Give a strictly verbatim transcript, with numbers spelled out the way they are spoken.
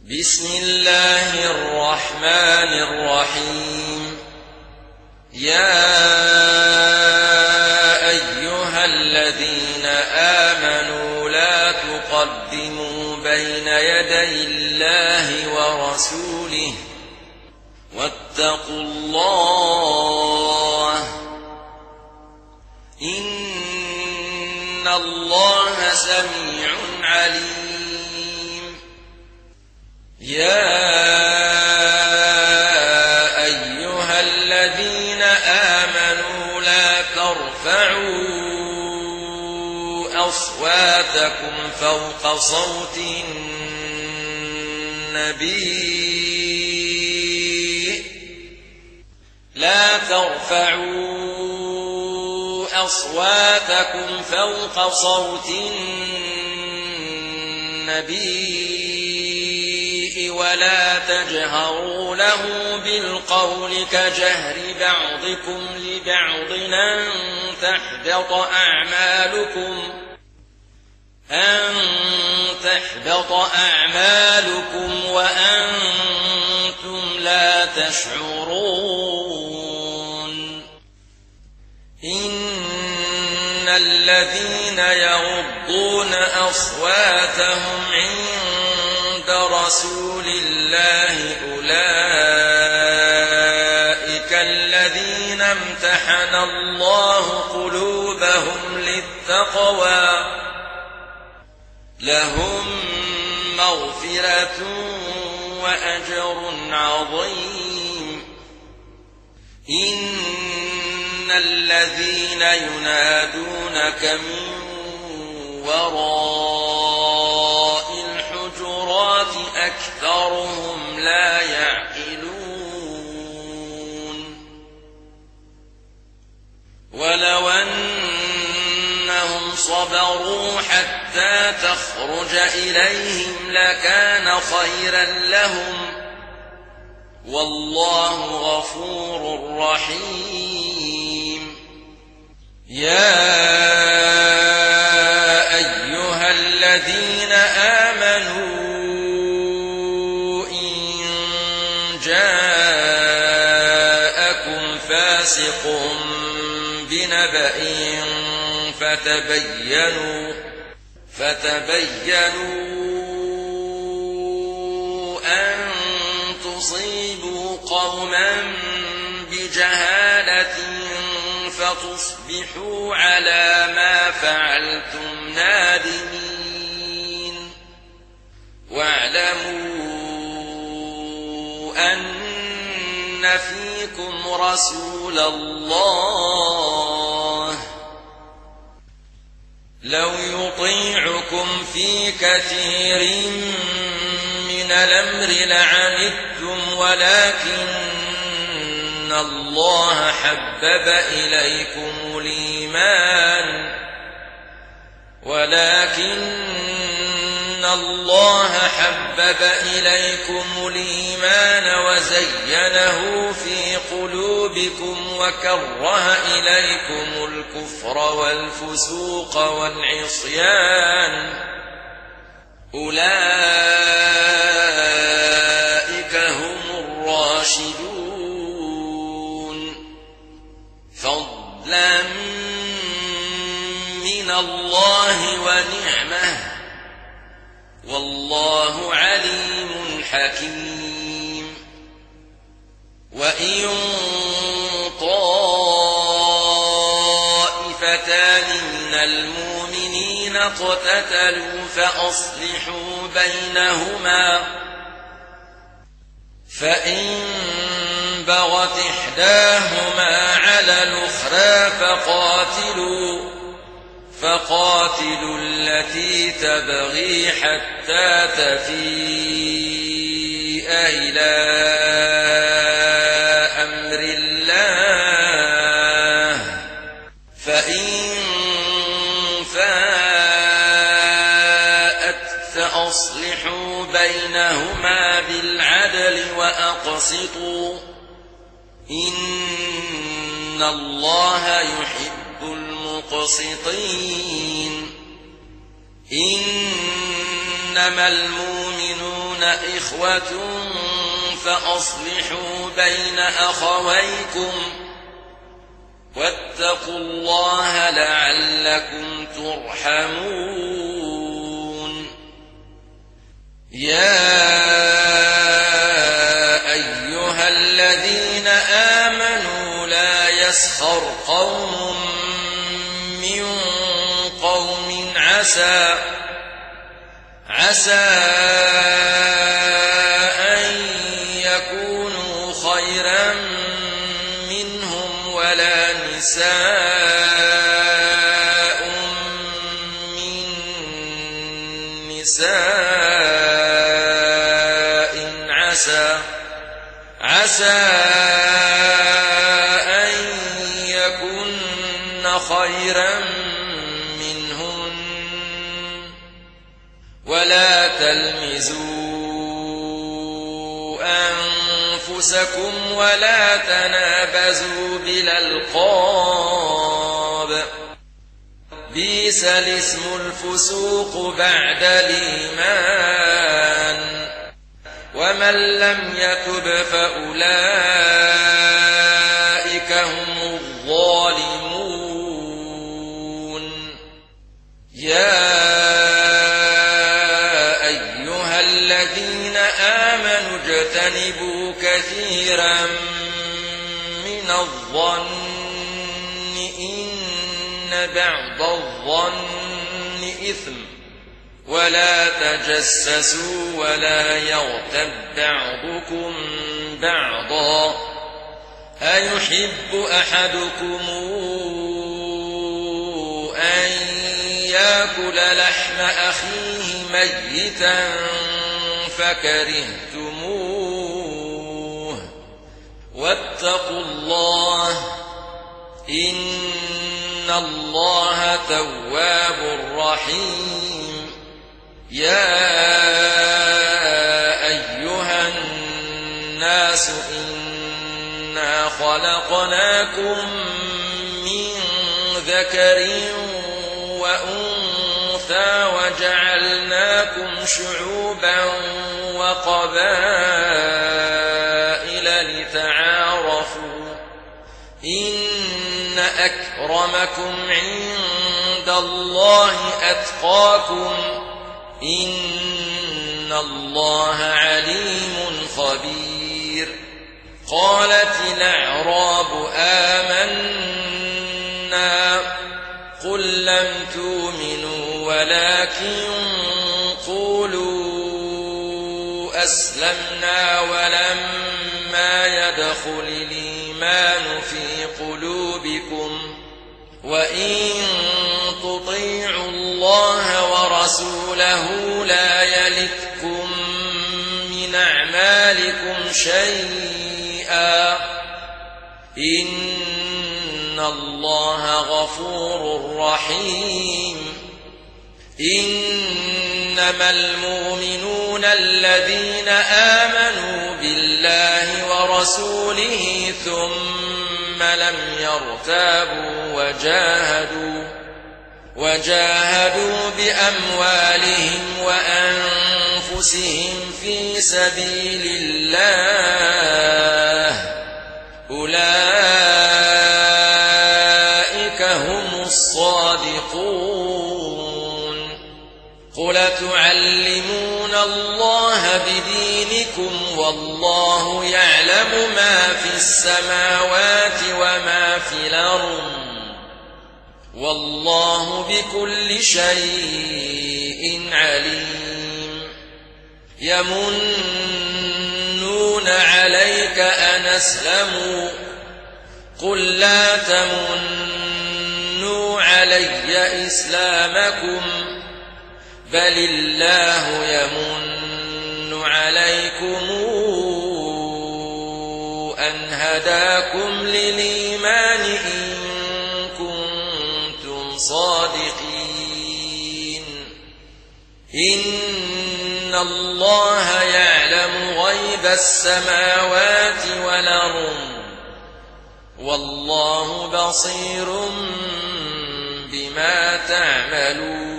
بسم الله الرحمن الرحيم. يا أيها الذين آمنوا لا تقدموا بين يدي الله ورسوله واتقوا الله إن الله سميع عليم. يا أيها الذين آمنوا لا ترفعوا أصواتكم فوق صوت النبي لا ترفعوا أصواتكم فوق صوت النبي ولا تجهروا له بالقول كجهر بعضكم لبعض أن تحبط أعمالكم أن تحبط أعمالكم وأنتم لا تشعرون. إن الذين يغضون أصواتهم عند رسول الله أولئك الذين امتحن الله قلوبهم للتقوى لهم مغفرة وأجر عظيم. إن الذين ينادونك من وراء الحجرات أكثرهم لا يعقلون. ولو أنهم صبروا حتى تخرج إليهم لكان خيرا لهم والله غفور رحيم. يا أيها الذين آمنوا إن جاءكم فاسق بنبأ فتبينوا فتبينوا أن تصيبوا قوما بجهالة فتصبحوا على ما فعلتم نادمين. واعلموا أن فيكم رسول الله لو يطيعكم في كثير من الأمر لعنتم ولكن الله حبب إليكم الإيمان ولكن الله حبب إليكم الإيمان وزينه في قلوبكم وكره إليكم الكفر والفسوق والعصيان أولئك هم الراشدون فضلا من الله ونعمه والله عليم حكيم. وإن طائفتان من المؤمنين اقتتلوا فأصلحوا بينهما فإن بغت إحداهما على الأخرى فقاتلوا فقاتلوا التي تبغي حتى تفيء إلى أمر الله فإن فاءت فأصلحوا بينهما بالعدل وأقسطوا إن الله يحب المقسطين. إنما المؤمنون إخوة فأصلحوا بين أخويكم واتقوا الله لعلكم ترحمون يا أيها الذين آمنوا لا يسخر قوم من قوم عسى عسى أن يكونوا خيرا منهم ولا نساء من نساء عسى عسى أن يكن خيرا منهن ولا تلمزوا أنفسكم ولا تنابزوا بالألقاب بئس الاسم الفسوق بعد الإيمان ومن لم يتب فأولئك هم الظالمون يا أيها الذين آمنوا اجتنبوا كثيرا من الظن إن بعض الظن إثم ولا تجسسوا ولا يغتب بعضكم بعضا أيحب أحدكم أن يأكل لحم أخيه ميتا فكرهتموه واتقوا الله إن الله تواب رحيم يا أيها الناس إنا خلقناكم من ذكر وأنثى وجعلناكم شعوبا وقبائل لتعارفوا إن أكرمكم عند الله أتقاكم إن الله عليم خبير قالت الأعراب آمنا قل لم تؤمنوا ولكن قولوا أسلمنا ولما يدخل الإيمان في قلوبكم وإن تطيعوا الله ورسوله لا يلتكم من أعمالكم شيئا إن الله غفور رحيم إنما المؤمنون الذين آمنوا بالله ورسوله ثم لم يرتابوا وجاهدوا وجاهدوا بأموالهم وأنفسهم في سبيل الله أولئك هم الصادقون قل تعلمون الله بدينكم والله يعلم ما في السماوات وما في الأرض والله بكل شيء عليم يمنون عليك أن أسلموا قل لا تمنوا علي إسلامكم بل الله يمن عليكم أن هداكم للإيمان إن كنتم صادقين إن الله يعلم غيب السماوات والأرض والله بصير بما تعملون